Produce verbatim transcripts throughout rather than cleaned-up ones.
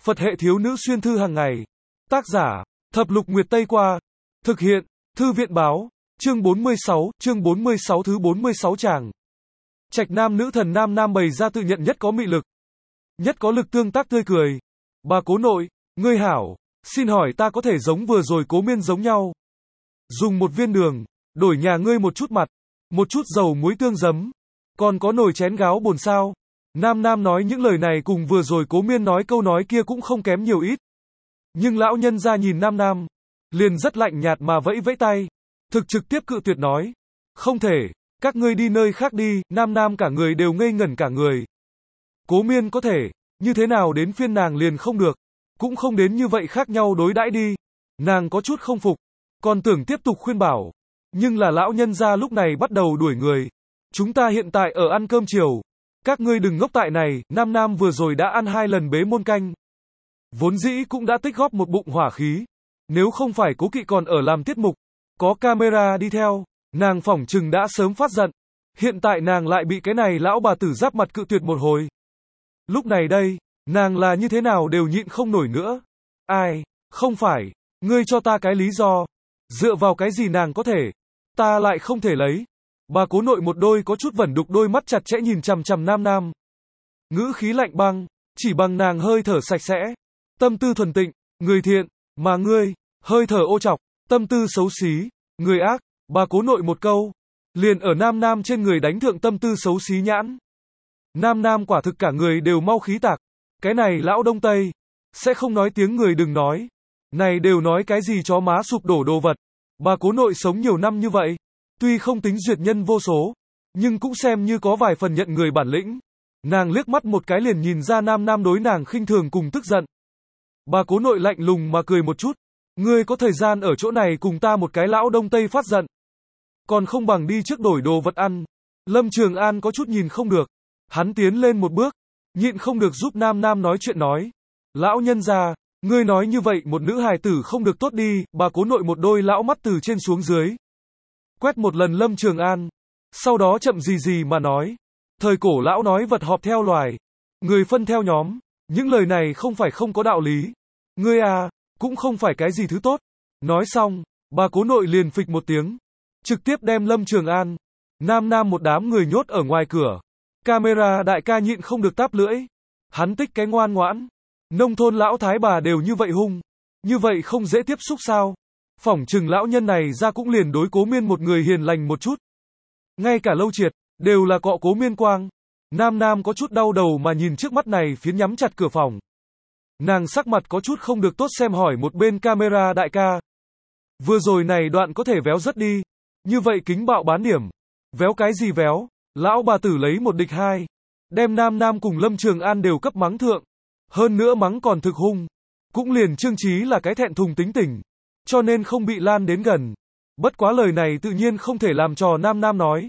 Phật hệ thiếu nữ xuyên thư hàng ngày. Tác giả, Thập Lục Nguyệt Tây Qua. Thực hiện, Thư viện báo. Chương bốn mươi sáu, chương bốn mươi sáu thứ bốn mươi sáu tràng. Trạch nam nữ thần nam nam bày ra tự nhận nhất có mị lực. Nhất có lực tương tác tươi cười. Bà cố nội, ngươi hảo, xin hỏi ta có thể giống vừa rồi Cố Miên giống nhau. Dùng một viên đường, đổi nhà ngươi một chút mặt, một chút dầu muối tương giấm, còn có nồi chén gáo bồn sao. Nam Nam nói những lời này cùng vừa rồi Cố Miên nói câu nói kia cũng không kém nhiều ít. Nhưng lão nhân ra nhìn Nam Nam, liền rất lạnh nhạt mà vẫy vẫy tay, thực trực tiếp cự tuyệt nói. Không thể, các ngươi đi nơi khác đi. Nam Nam cả người đều ngây ngẩn cả người. Cố Miên có thể, như thế nào đến phiên nàng liền không được, cũng không đến như vậy khác nhau đối đãi đi. Nàng có chút không phục, còn tưởng tiếp tục khuyên bảo, nhưng là lão nhân gia lúc này bắt đầu đuổi người. Chúng ta hiện tại ở ăn cơm chiều, các ngươi đừng ngốc tại này. Nam Nam vừa rồi đã ăn hai lần bế môn canh, vốn dĩ cũng đã tích góp một bụng hỏa khí, nếu không phải Cố Kỵ còn ở làm tiết mục, có camera đi theo, nàng phỏng chừng đã sớm phát giận. Hiện tại nàng lại bị cái này lão bà tử giáp mặt cự tuyệt một hồi. Lúc này đây, nàng là như thế nào đều nhịn không nổi nữa. Ai, không phải, ngươi cho ta cái lý do, dựa vào cái gì nàng có thể, ta lại không thể lấy. Bà cố nội một đôi có chút vẩn đục đôi mắt chặt chẽ nhìn chằm chằm Nam Nam. Ngữ khí lạnh băng, chỉ bằng nàng hơi thở sạch sẽ, tâm tư thuần tịnh, người thiện, mà ngươi, hơi thở ô trọc, tâm tư xấu xí, người ác. Bà cố nội một câu, liền ở Nam Nam trên người đánh thượng tâm tư xấu xí nhãn. Nam Nam quả thực cả người đều mau khí tạc. Cái này lão Đông Tây, sẽ không nói tiếng người đừng nói. Này đều nói cái gì chó má sụp đổ đồ vật. Bà cố nội sống nhiều năm như vậy, tuy không tính duyệt nhân vô số, nhưng cũng xem như có vài phần nhận người bản lĩnh. Nàng liếc mắt một cái liền nhìn ra Nam Nam đối nàng khinh thường cùng tức giận. Bà cố nội lạnh lùng mà cười một chút. Ngươi có thời gian ở chỗ này cùng ta một cái lão Đông Tây phát giận, còn không bằng đi trước đổi đồ vật ăn. Lâm Trường An có chút nhìn không được. Hắn tiến lên một bước, nhịn không được giúp Nam Nam nói chuyện nói. Lão nhân gia, ngươi nói như vậy một nữ hài tử không được tốt đi. Bà cố nội một đôi lão mắt từ trên xuống dưới quét một lần Lâm Trường An, sau đó chậm gì gì mà nói. Thời cổ lão nói vật họp theo loài, người phân theo nhóm, những lời này không phải không có đạo lý. Ngươi à, cũng không phải cái gì thứ tốt. Nói xong, bà cố nội liền phịch một tiếng, trực tiếp đem Lâm Trường An, Nam Nam một đám người nhốt ở ngoài cửa. Camera đại ca nhịn không được táp lưỡi. Hắn tích cái ngoan ngoãn. Nông thôn lão thái bà đều như vậy hung, như vậy không dễ tiếp xúc sao? Phỏng chừng lão nhân này ra cũng liền đối Cố Miên một người hiền lành một chút. Ngay cả Lâu Triệt, đều là cọ Cố Miên quang. Nam Nam có chút đau đầu mà nhìn trước mắt này phiến nhắm chặt cửa phòng. Nàng sắc mặt có chút không được tốt xem hỏi một bên camera đại ca. Vừa rồi này đoạn có thể véo rất đi. Như vậy kính bạo bán điểm. Véo cái gì véo? Lão bà tử lấy một địch hai. Đem Nam Nam cùng Lâm Trường An đều cấp mắng thượng. Hơn nữa mắng còn thực hung. Cũng liền Trương Chí là cái thẹn thùng tính tình, cho nên không bị lan đến gần. Bất quá lời này tự nhiên không thể làm trò Nam Nam nói.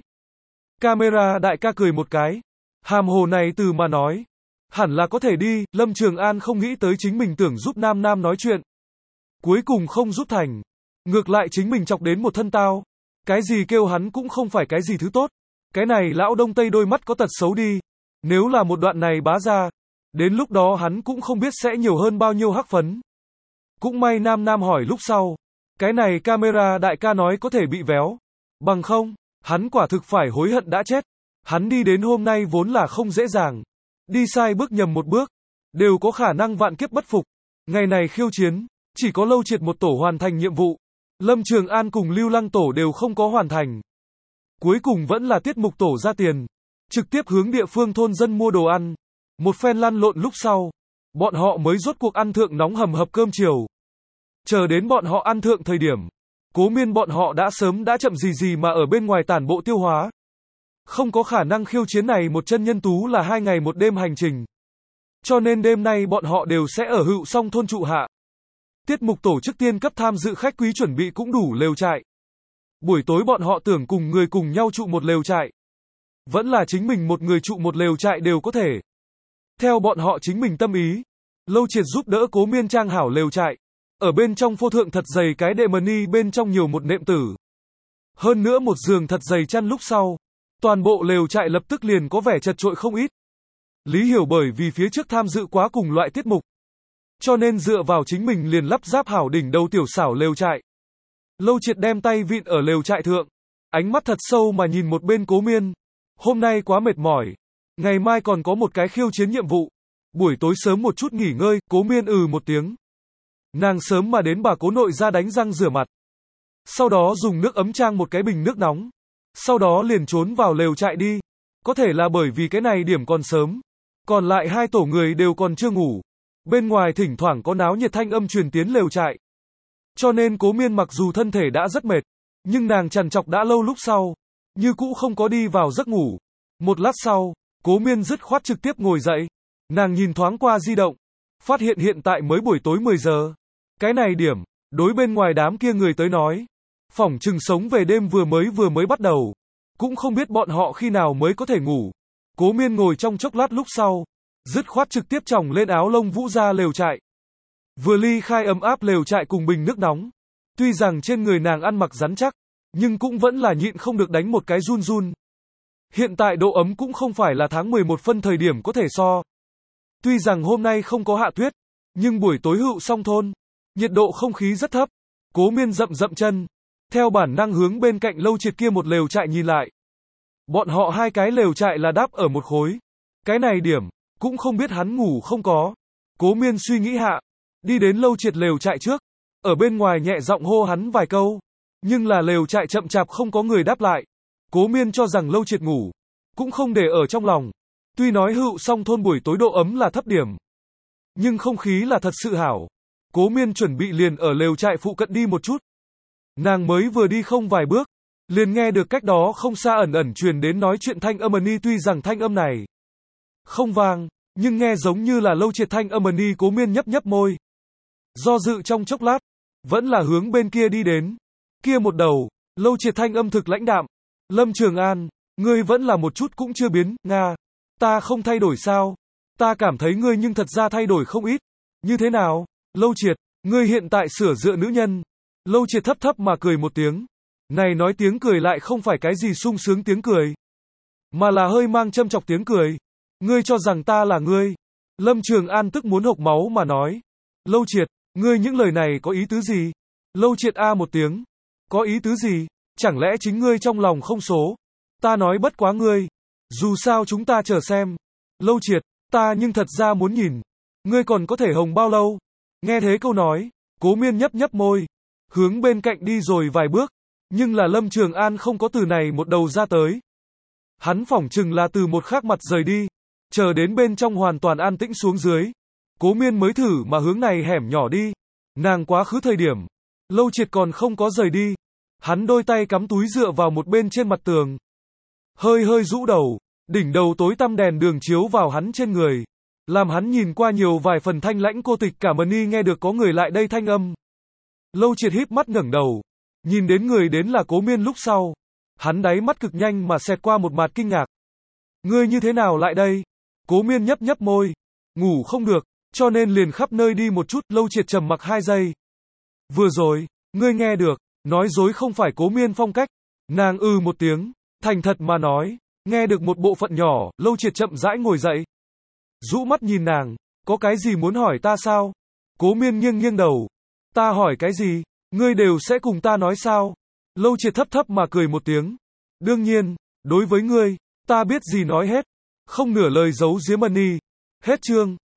Camera đại ca cười một cái. Hàm hồ này từ mà nói, hẳn là có thể đi. Lâm Trường An không nghĩ tới chính mình tưởng giúp Nam Nam nói chuyện, cuối cùng không giúp thành. Ngược lại chính mình chọc đến một thân tao. Cái gì kêu hắn cũng không phải cái gì thứ tốt. Cái này lão Đông Tây đôi mắt có tật xấu đi. Nếu là một đoạn này bá ra, đến lúc đó hắn cũng không biết sẽ nhiều hơn bao nhiêu hắc phấn. Cũng may Nam Nam hỏi lúc sau. Cái này camera đại ca nói có thể bị véo. Bằng không, hắn quả thực phải hối hận đã chết. Hắn đi đến hôm nay vốn là không dễ dàng. Đi sai bước nhầm một bước, đều có khả năng vạn kiếp bất phục. Ngày này khiêu chiến, chỉ có Lâu Triệt một tổ hoàn thành nhiệm vụ. Lâm Trường An cùng Lưu Lăng tổ đều không có hoàn thành. Cuối cùng vẫn là tiết mục tổ ra tiền, trực tiếp hướng địa phương thôn dân mua đồ ăn. Một phen lăn lộn lúc sau, bọn họ mới rốt cuộc ăn thượng nóng hầm hập cơm chiều. Chờ đến bọn họ ăn thượng thời điểm, Cố Miên bọn họ đã sớm đã chậm gì gì mà ở bên ngoài tản bộ tiêu hóa. Không có khả năng khiêu chiến này một chân nhân tú là hai ngày một đêm hành trình. Cho nên đêm nay bọn họ đều sẽ ở Hựu Song thôn trụ hạ. Tiết mục tổ chức tiên cấp tham dự khách quý chuẩn bị cũng đủ lều trại. Buổi tối bọn họ tưởng cùng người cùng nhau trụ một lều trại, vẫn là chính mình một người trụ một lều trại đều có thể. Theo bọn họ chính mình tâm ý, Lâu Triệt giúp đỡ Cố Miên trang hảo lều trại. Ở bên trong phô thượng thật dày cái đệm mani, bên trong nhiều một nệm tử. Hơn nữa một giường thật dày chăn lúc sau, toàn bộ lều trại lập tức liền có vẻ chật chội không ít. Lý Hiểu bởi vì phía trước tham dự quá cùng loại tiết mục, cho nên dựa vào chính mình liền lắp ráp hảo đỉnh đầu tiểu xảo lều trại. Lâu Triệt đem tay vịn ở lều trại thượng, ánh mắt thật sâu mà nhìn một bên Cố Miên. Hôm nay quá mệt mỏi, ngày mai còn có một cái khiêu chiến nhiệm vụ. Buổi tối sớm một chút nghỉ ngơi, Cố Miên ừ một tiếng. Nàng sớm mà đến bà Cố nội ra đánh răng rửa mặt. Sau đó dùng nước ấm trang một cái bình nước nóng. Sau đó liền trốn vào lều trại đi. Có thể là bởi vì cái này điểm còn sớm. Còn lại hai tổ người đều còn chưa ngủ. Bên ngoài thỉnh thoảng có náo nhiệt thanh âm truyền tiến lều trại. Cho nên Cố Miên mặc dù thân thể đã rất mệt, nhưng nàng trằn trọc đã lâu lúc sau, như cũ không có đi vào giấc ngủ. Một lát sau, Cố Miên dứt khoát trực tiếp ngồi dậy. Nàng nhìn thoáng qua di động, phát hiện hiện tại mới buổi tối mười giờ. Cái này điểm, đối bên ngoài đám kia người tới nói, phỏng chừng sống về đêm vừa mới vừa mới bắt đầu. Cũng không biết bọn họ khi nào mới có thể ngủ. Cố Miên ngồi trong chốc lát lúc sau, dứt khoát trực tiếp chồng lên áo lông vũ ra lều trại. Vừa ly khai ấm áp lều trại cùng bình nước nóng. Tuy rằng trên người nàng ăn mặc rắn chắc, nhưng cũng vẫn là nhịn không được đánh một cái run run. Hiện tại độ ấm cũng không phải là tháng mười một phân thời điểm có thể so. Tuy rằng hôm nay không có hạ tuyết, nhưng buổi tối Hựu Song thôn, nhiệt độ không khí rất thấp. Cố Miên dậm dậm chân, theo bản năng hướng bên cạnh Lâu Triệt kia một lều trại nhìn lại. Bọn họ hai cái lều trại là đáp ở một khối. Cái này điểm, cũng không biết hắn ngủ không có. Cố Miên suy nghĩ hạ, đi đến Lâu Triệt lều trại trước, ở bên ngoài nhẹ giọng hô hắn vài câu. Nhưng là lều trại chậm chạp không có người đáp lại. Cố Miên cho rằng Lâu Triệt ngủ, cũng không để ở trong lòng. Tuy nói Hựu Song thôn buổi tối độ ấm là thấp điểm, nhưng không khí là thật sự hảo. Cố Miên chuẩn bị liền ở lều trại phụ cận đi một chút. Nàng mới vừa đi không vài bước, liền nghe được cách đó không xa ẩn ẩn truyền đến nói chuyện thanh âm ni, tuy rằng thanh âm này không vang, nhưng nghe giống như là Lâu Triệt thanh âm ni. Cố Miên nhấp nhấp môi, do dự trong chốc lát, vẫn là hướng bên kia đi đến. Kia một đầu, Lâu Triệt thanh âm thực lãnh đạm. Lâm Trường An, ngươi vẫn là một chút cũng chưa biến, Nga. Ta không thay đổi sao? Ta cảm thấy ngươi nhưng thật ra thay đổi không ít. Như thế nào? Lâu Triệt, ngươi hiện tại sửa dựa nữ nhân. Lâu Triệt thấp thấp mà cười một tiếng. Này nói tiếng cười lại không phải cái gì sung sướng tiếng cười, mà là hơi mang châm chọc tiếng cười. Ngươi cho rằng ta là ngươi? Lâm Trường An tức muốn hộc máu mà nói. Lâu Triệt, ngươi những lời này có ý tứ gì? Lâu Triệt a một tiếng. Có ý tứ gì? Chẳng lẽ chính ngươi trong lòng không số? Ta nói bất quá ngươi. Dù sao chúng ta chờ xem. Lâu Triệt, ta nhưng thật ra muốn nhìn. Ngươi còn có thể hồng bao lâu? Nghe thế câu nói, Cố Miên nhấp nhấp môi, hướng bên cạnh đi rồi vài bước. Nhưng là Lâm Trường An không có từ này một đầu ra tới. Hắn phỏng chừng là từ một khác mặt rời đi. Chờ đến bên trong hoàn toàn an tĩnh xuống dưới, Cố Miên mới thử mà hướng này hẻm nhỏ đi. Nàng quá khứ thời điểm, Lâu Triệt còn không có rời đi. Hắn đôi tay cắm túi dựa vào một bên trên mặt tường, hơi hơi rũ đầu, đỉnh đầu tối tăm đèn đường chiếu vào hắn trên người, làm hắn nhìn qua nhiều vài phần thanh lãnh cô tịch. Cả Mani nghe được có người lại đây thanh âm. Lâu Triệt híp mắt ngẩng đầu, nhìn đến người đến là Cố Miên lúc sau, hắn đáy mắt cực nhanh mà xẹt qua một mặt kinh ngạc. Ngươi như thế nào lại đây? Cố Miên nhấp nhấp môi, ngủ không được, cho nên liền khắp nơi đi một chút. Lâu Triệt trầm mặc hai giây. Vừa rồi, ngươi nghe được, nói dối không phải Cố Miên phong cách. Nàng ư một tiếng, thành thật mà nói, nghe được một bộ phận nhỏ. Lâu Triệt chậm rãi ngồi dậy, rũ mắt nhìn nàng, có cái gì muốn hỏi ta sao? Cố Miên nghiêng nghiêng đầu, ta hỏi cái gì, ngươi đều sẽ cùng ta nói sao? Lâu Triệt thấp thấp mà cười một tiếng, đương nhiên, đối với ngươi, ta biết gì nói hết, không nửa lời giấu giếm Mani. Hết chương.